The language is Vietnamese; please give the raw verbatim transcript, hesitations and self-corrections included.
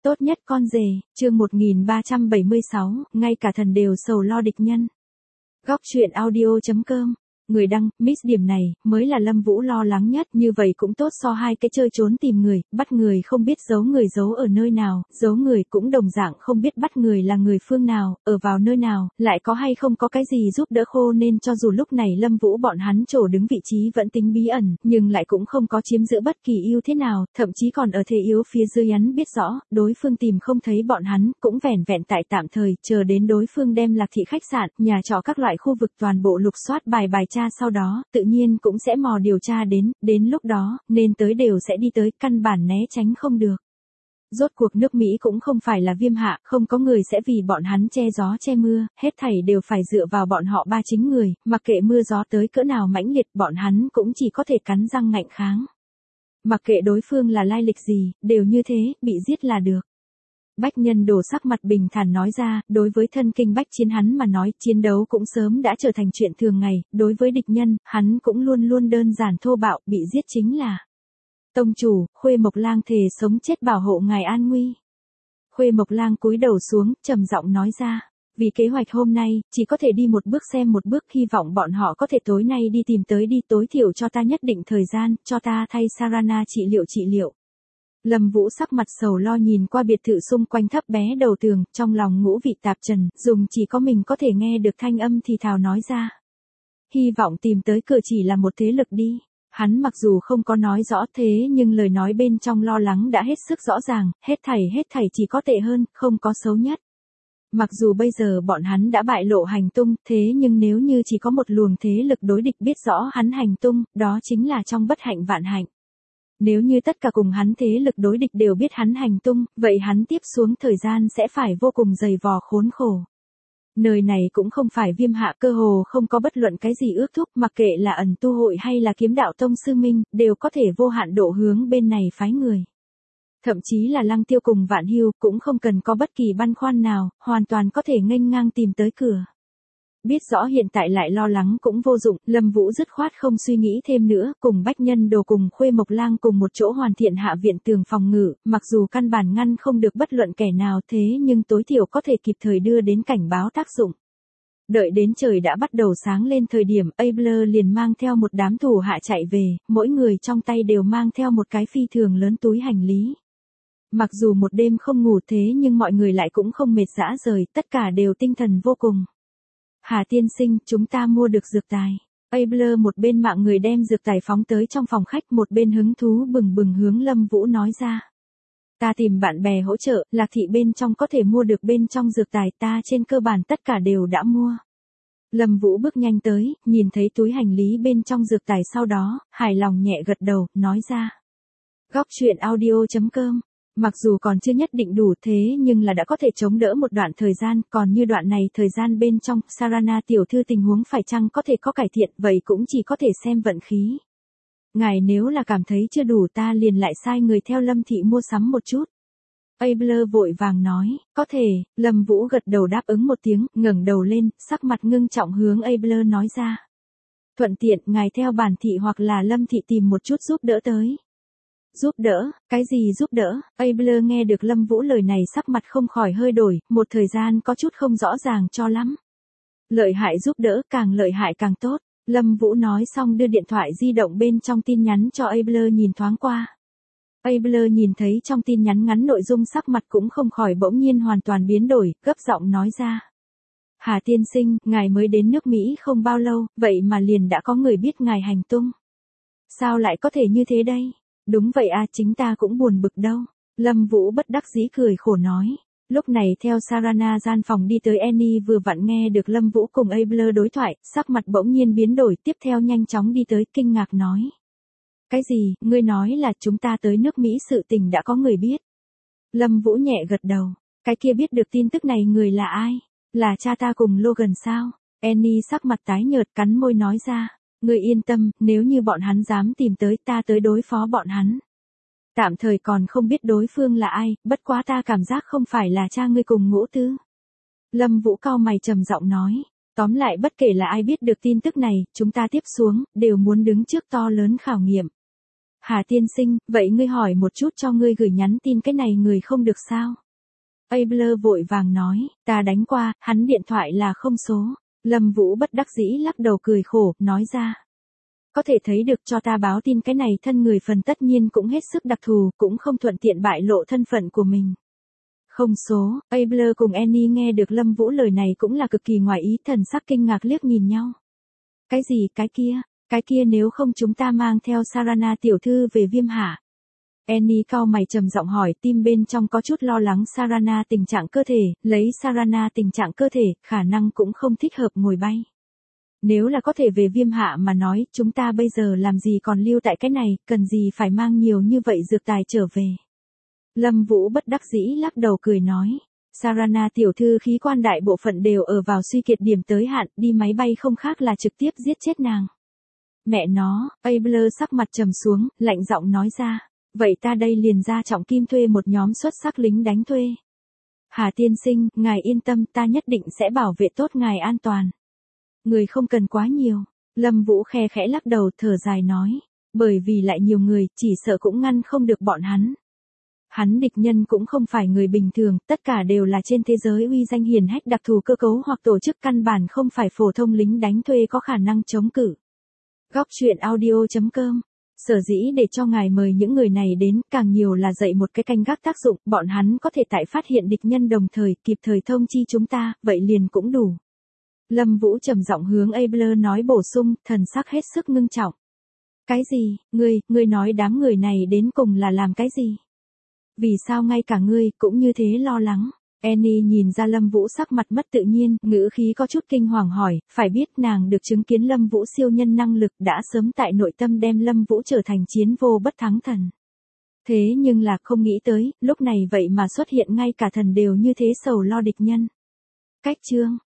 Tốt nhất con rể, chương một nghìn ba trăm bảy mươi sáu, ngay cả thần đều sầu lo địch nhân. Góc truyện audio.com. Người đăng, miss điểm này, mới là Lâm Vũ lo lắng nhất, như vậy cũng tốt so hai cái chơi trốn tìm người, bắt người không biết giấu người giấu ở nơi nào, giấu người cũng đồng dạng không biết bắt người là người phương nào, ở vào nơi nào, lại có hay không có cái gì giúp đỡ khô nên cho dù lúc này Lâm Vũ bọn hắn trổ đứng vị trí vẫn tính bí ẩn, nhưng lại cũng không có chiếm giữ bất kỳ ưu thế nào, thậm chí còn ở thế yếu phía dưới hắn biết rõ, đối phương tìm không thấy bọn hắn, cũng vẻn vẹn tại tạm thời, chờ đến đối phương đem Lạc Thị khách sạn, nhà trọ các loại khu vực toàn bộ lục soát bài bài tra sau đó, tự nhiên cũng sẽ mò điều tra đến, đến lúc đó, nên tới đều sẽ đi tới, căn bản né tránh không được. Rốt cuộc nước Mỹ cũng không phải là viêm hạ, không có người sẽ vì bọn hắn che gió che mưa, hết thảy đều phải dựa vào bọn họ ba chính người, mặc kệ mưa gió tới cỡ nào mãnh liệt, bọn hắn cũng chỉ có thể cắn răng ngạnh kháng. Mặc kệ đối phương là lai lịch gì, đều như thế, bị giết là được. Bách Nhân Đồ sắc mặt bình thản nói ra, đối với thân kinh bách chiến hắn mà nói, chiến đấu cũng sớm đã trở thành chuyện thường ngày, đối với địch nhân, hắn cũng luôn luôn đơn giản thô bạo, bị giết chính là. Tông chủ, Khuê Mộc Lang thề sống chết bảo hộ ngài an nguy. Khuê Mộc Lang cúi đầu xuống, trầm giọng nói ra, vì kế hoạch hôm nay, chỉ có thể đi một bước xem một bước, hy vọng bọn họ có thể tối nay đi tìm tới đi, tối thiểu cho ta nhất định thời gian, cho ta thay Sarana trị liệu trị liệu. Lâm Vũ sắc mặt sầu lo nhìn qua biệt thự xung quanh thấp bé đầu tường, trong lòng ngũ vị tạp trần, dùng chỉ có mình có thể nghe được thanh âm thì thào nói ra. Hy vọng tìm tới cửa chỉ là một thế lực đi. Hắn mặc dù không có nói rõ thế nhưng lời nói bên trong lo lắng đã hết sức rõ ràng, hết thảy hết thảy chỉ có tệ hơn, không có xấu nhất. Mặc dù bây giờ bọn hắn đã bại lộ hành tung, thế nhưng nếu như chỉ có một luồng thế lực đối địch biết rõ hắn hành tung, đó chính là trong bất hạnh vạn hạnh. Nếu như tất cả cùng hắn thế lực đối địch đều biết hắn hành tung, vậy hắn tiếp xuống thời gian sẽ phải vô cùng dày vò khốn khổ. Nơi này cũng không phải viêm hạ, cơ hồ không có bất luận cái gì ước thúc, mặc kệ là ẩn tu hội hay là kiếm đạo tông sư minh, đều có thể vô hạn độ hướng bên này phái người. Thậm chí là Lăng Tiêu cùng Vạn Hưu cũng không cần có bất kỳ băn khoăn nào, hoàn toàn có thể nghênh ngang tìm tới cửa. Biết rõ hiện tại lại lo lắng cũng vô dụng, Lâm Vũ dứt khoát không suy nghĩ thêm nữa, cùng Bách Nhân Đồ cùng Khuê Mộc Lang cùng một chỗ hoàn thiện hạ viện tường phòng ngự, mặc dù căn bản ngăn không được bất luận kẻ nào thế nhưng tối thiểu có thể kịp thời đưa đến cảnh báo tác dụng. Đợi đến trời đã bắt đầu sáng lên thời điểm, Abler liền mang theo một đám thủ hạ chạy về, mỗi người trong tay đều mang theo một cái phi thường lớn túi hành lý. Mặc dù một đêm không ngủ thế nhưng mọi người lại cũng không mệt rã rời, tất cả đều tinh thần vô cùng. Hà tiên sinh, chúng ta mua được dược tài. Abler một bên mạng người đem dược tài phóng tới trong phòng khách, một bên hứng thú bừng bừng hướng Lâm Vũ nói ra. Ta tìm bạn bè hỗ trợ, Lạc Thị bên trong có thể mua được bên trong dược tài, ta trên cơ bản tất cả đều đã mua. Lâm Vũ bước nhanh tới, nhìn thấy túi hành lý bên trong dược tài sau đó, hài lòng nhẹ gật đầu, nói ra. Góc truyện audio.com. Mặc dù còn chưa nhất định đủ thế nhưng là đã có thể chống đỡ một đoạn thời gian, còn như đoạn này thời gian bên trong, Sarana tiểu thư tình huống phải chăng có thể có cải thiện, vậy cũng chỉ có thể xem vận khí. Ngài nếu là cảm thấy chưa đủ ta liền lại sai người theo Lâm Thị mua sắm một chút. Abler vội vàng nói, có thể, Lâm Vũ gật đầu đáp ứng một tiếng, ngẩng đầu lên, sắc mặt ngưng trọng hướng Abler nói ra. Thuận tiện, ngài theo Bản Thị hoặc là Lâm Thị tìm một chút giúp đỡ tới. Giúp đỡ, cái gì giúp đỡ? Abler nghe được Lâm Vũ lời này sắc mặt không khỏi hơi đổi, một thời gian có chút không rõ ràng cho lắm. Lợi hại giúp đỡ, càng lợi hại càng tốt. Lâm Vũ nói xong đưa điện thoại di động bên trong tin nhắn cho Abler nhìn thoáng qua. Abler nhìn thấy trong tin nhắn ngắn nội dung sắc mặt cũng không khỏi bỗng nhiên hoàn toàn biến đổi, gấp giọng nói ra. Hà tiên sinh, ngài mới đến nước Mỹ không bao lâu, vậy mà liền đã có người biết ngài hành tung. Sao lại có thể như thế đây? Đúng vậy à, chính ta cũng buồn bực đâu. Lâm Vũ bất đắc dĩ cười khổ nói. Lúc này theo Sarana gian phòng đi tới Annie vừa vặn nghe được Lâm Vũ cùng Abler đối thoại, sắc mặt bỗng nhiên biến đổi, tiếp theo nhanh chóng đi tới, kinh ngạc nói. Cái gì, ngươi nói là chúng ta tới nước Mỹ sự tình đã có người biết. Lâm Vũ nhẹ gật đầu, cái kia biết được tin tức này người là ai? Là cha ta cùng Logan sao? Annie sắc mặt tái nhợt cắn môi nói ra. Ngươi yên tâm, nếu như bọn hắn dám tìm tới ta tới đối phó bọn hắn. Tạm thời còn không biết đối phương là ai, bất quá ta cảm giác không phải là cha ngươi cùng Ngũ Tư. Lâm Vũ cau mày trầm giọng nói, tóm lại bất kể là ai biết được tin tức này, chúng ta tiếp xuống, đều muốn đứng trước to lớn khảo nghiệm. Hà tiên sinh, vậy ngươi hỏi một chút cho ngươi gửi nhắn tin cái này người không được sao? Abler vội vàng nói, ta đánh qua, hắn điện thoại là không số. Lâm Vũ bất đắc dĩ lắc đầu cười khổ, nói ra. Có thể thấy được cho ta báo tin cái này thân người phần tất nhiên cũng hết sức đặc thù, cũng không thuận tiện bại lộ thân phận của mình. Không số, Abler cùng Annie nghe được Lâm Vũ lời này cũng là cực kỳ ngoài ý, thần sắc kinh ngạc liếc nhìn nhau. Cái gì cái kia, cái kia nếu không chúng ta mang theo Sarana tiểu thư về Viêm Hạ. Annie cau mày trầm giọng hỏi, tim bên trong có chút lo lắng Sarana tình trạng cơ thể, lấy Sarana tình trạng cơ thể, khả năng cũng không thích hợp ngồi bay. Nếu là có thể về Viêm Hạ mà nói, chúng ta bây giờ làm gì còn lưu tại cái này, cần gì phải mang nhiều như vậy dược tài trở về. Lâm Vũ bất đắc dĩ lắc đầu cười nói, Sarana tiểu thư khí quan đại bộ phận đều ở vào suy kiệt điểm tới hạn, đi máy bay không khác là trực tiếp giết chết nàng. Mẹ nó, Abler sắc mặt trầm xuống, lạnh giọng nói ra, vậy ta đây liền ra trọng kim thuê một nhóm xuất sắc lính đánh thuê. Hà tiên sinh, ngài yên tâm, ta nhất định sẽ bảo vệ tốt ngài an toàn. Người không cần quá nhiều. Lâm Vũ khe khẽ lắc đầu thở dài nói, bởi vì lại nhiều người, chỉ sợ cũng ngăn không được bọn hắn. Hắn địch nhân cũng không phải người bình thường, tất cả đều là trên thế giới uy danh hiển hách đặc thù cơ cấu hoặc tổ chức căn bản không phải phổ thông lính đánh thuê có khả năng chống cự. Góc truyện audio chấm com. Sở dĩ để cho ngài mời những người này đến, càng nhiều là dạy một cái canh gác tác dụng, bọn hắn có thể tại phát hiện địch nhân đồng thời, kịp thời thông chi chúng ta, vậy liền cũng đủ. Lâm Vũ trầm giọng hướng Abler nói bổ sung, thần sắc hết sức ngưng trọng. Cái gì, ngươi, ngươi nói đám người này đến cùng là làm cái gì? Vì sao ngay cả ngươi cũng như thế lo lắng? Annie nhìn ra Lâm Vũ sắc mặt mất tự nhiên, ngữ khí có chút kinh hoàng hỏi, phải biết nàng được chứng kiến Lâm Vũ siêu nhân năng lực đã sớm tại nội tâm đem Lâm Vũ trở thành chiến vô bất thắng thần. Thế nhưng là không nghĩ tới, lúc này vậy mà xuất hiện ngay cả thần đều như thế sầu lo địch nhân. Cách chương